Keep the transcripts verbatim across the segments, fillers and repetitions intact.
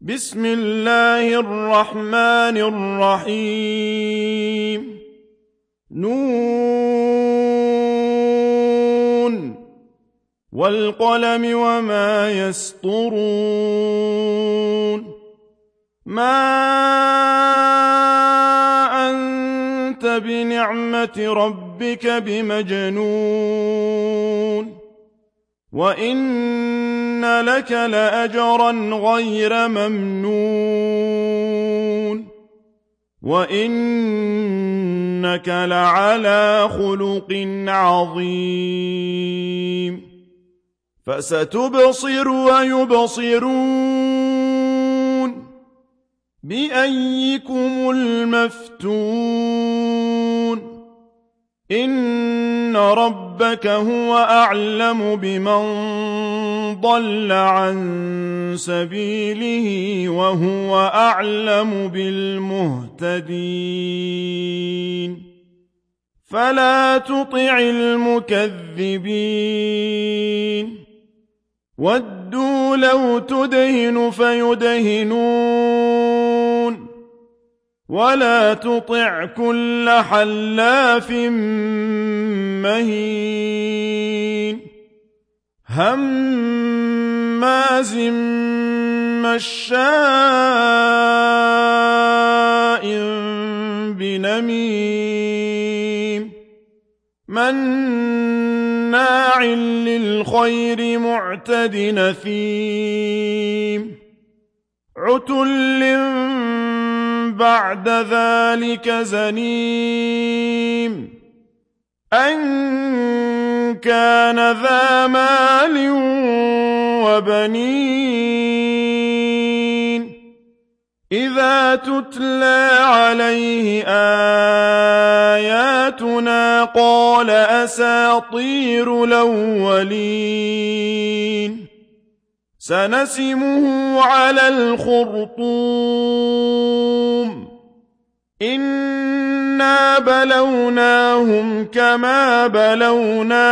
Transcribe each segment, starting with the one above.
بسم الله الرحمن الرحيم نون والقلم وما يسطرون ما أنت بنعمة ربك بمجنون وإن لك لأجرا غير ممنون وإنك لعلى خلق عظيم فستبصر ويبصرون بأيكم المفتون إن ربك هو أعلم بمن ضل عن سبيله وهو أعلم بالمهتدين فلا تطع المكذبين ودوا لو تدهن فيدهنون ولا تطع كل حلاف مهين هماز مشاء بنميم مناع للخير معتد نثيم عتل بعد ذلك زنيم أن كان ذا مال وبنين إذا تتلى عليه آياتنا قال أساطير الأولين سنسمه على الخرطوم إنا بلوناهم كما بلونا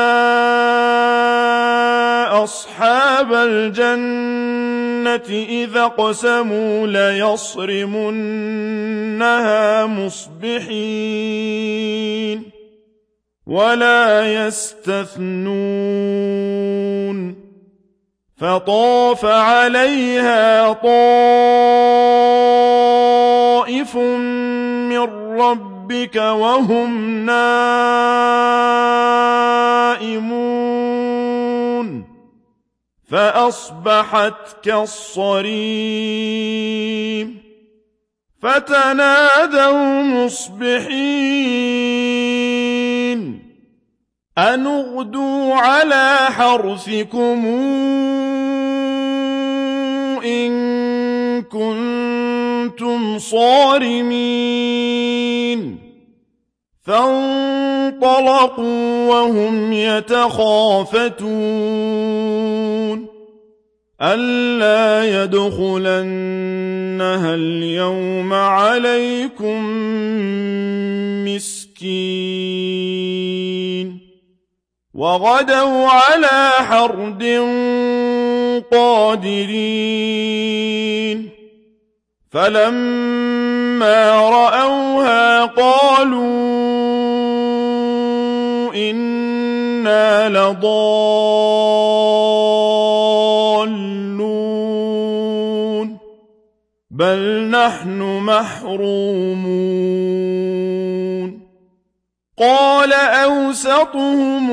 أصحاب الجنة إذا اقسموا ليصرمنها مصبحين ولا يستثنون فطاف عليها طائف من ربك وهم نائمون فأصبحت كالصريم فتنادوا مصبحين أن اغدوا على حرثكم إن كنتم صارمين فانطلقوا وهم يتخافتون ألا يدخلنها اليوم عليكم مسكين وغدوا على حرد قادرين فلما رأوها قالوا إنا لضالون بل نحن محرومون قال أوسطهم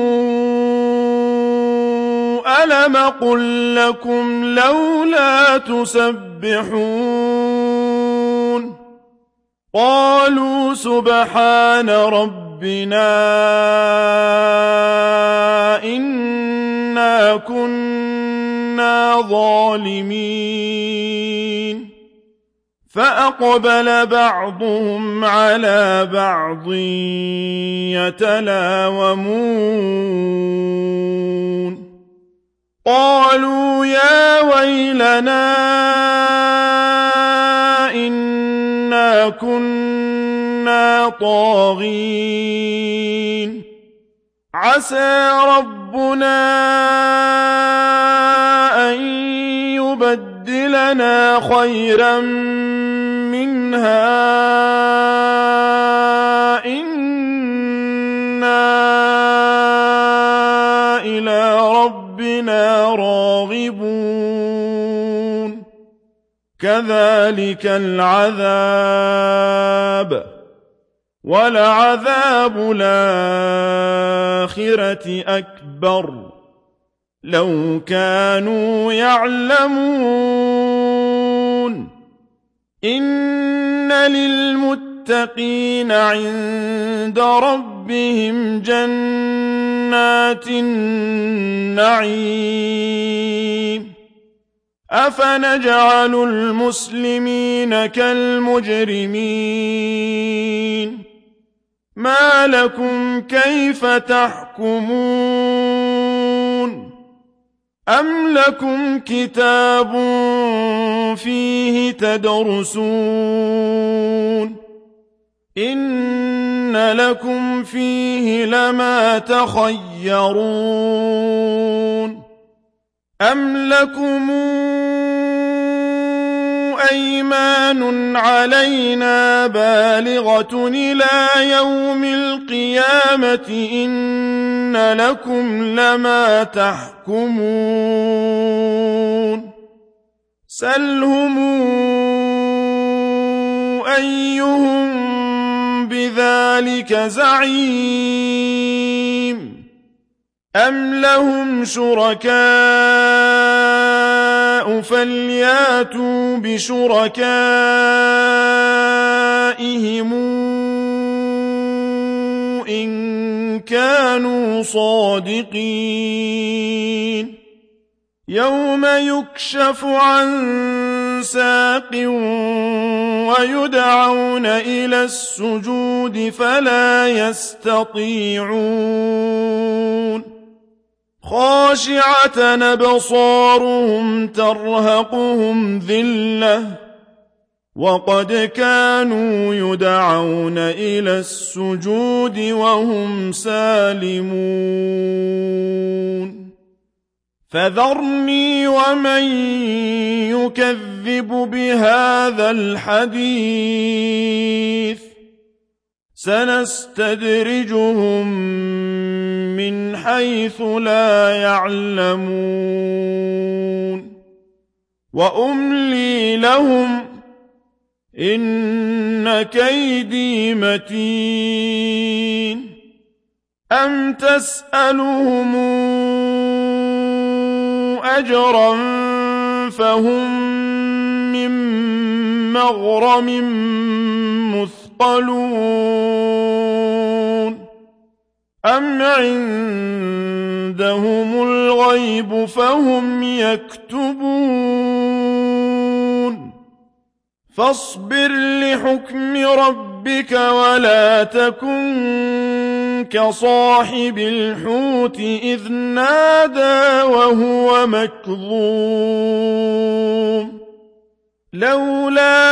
ألم قل لكم لولا تسبحون قالوا سبحان ربنا إنا كنا ظالمين فأقبل بعضهم على بعض يتلاومون قالوا يا ويلنا إنا كنا طاغين عسى ربنا أن يبدلنا خيرا منها إنا إلى ربنا راغبون كذلك العذاب ولعذاب الآخرة أكبر لو كانوا يعلمون إن للمتقين عند ربهم جنات النعيم أفنجعل المسلمين كالمجرمين ما لكم كيف تحكمون أم لكم كتاب فيه تدرسون إن لكم فيه لما تخيرون أم لكم أيمان علينا بالغة إلى يوم القيامة إن لكم لما تحكمون سلهم أيهم بذلك زعيم أم لهم شركاء فلياتوا بشركائهم إن كانوا صادقين يوم يكشف عن ساق ويدعون إلى السجود فلا يستطيعون خاشعة أبصارهم ترهقهم ذلة وقد كانوا يدعون إلى السجود وهم سالمون فذرني ومن يكذب بهذا الحديث سنستدرجهم من حيث لا يعلمون وأملي لهم إن كيدي متين أم تسألهم أجرا فهم من مغرم مثقلون أم عندهم الغيب فهم يكتبون فاصبر لحكم ربك ولا تكن كصاحب الحوت إذ نادى وهو مكظوم لولا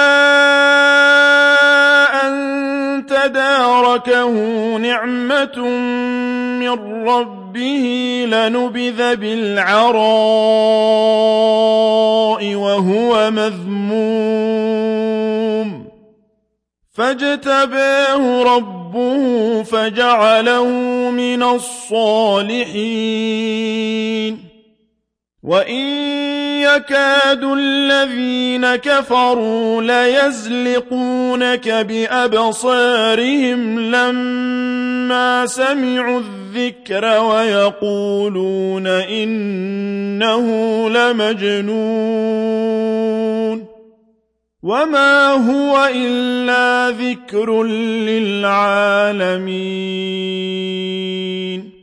أن تداركه نعمة من ربه لنبذ بالعراء وهو مذموم فاجتباه ربه فجعله من الصالحين وإن يكاد الذين كفروا ليزلقونك بأبصارهم لما سمعوا الذكر ويقولون إنه لمجنون وما هو إلا ذكر للعالمين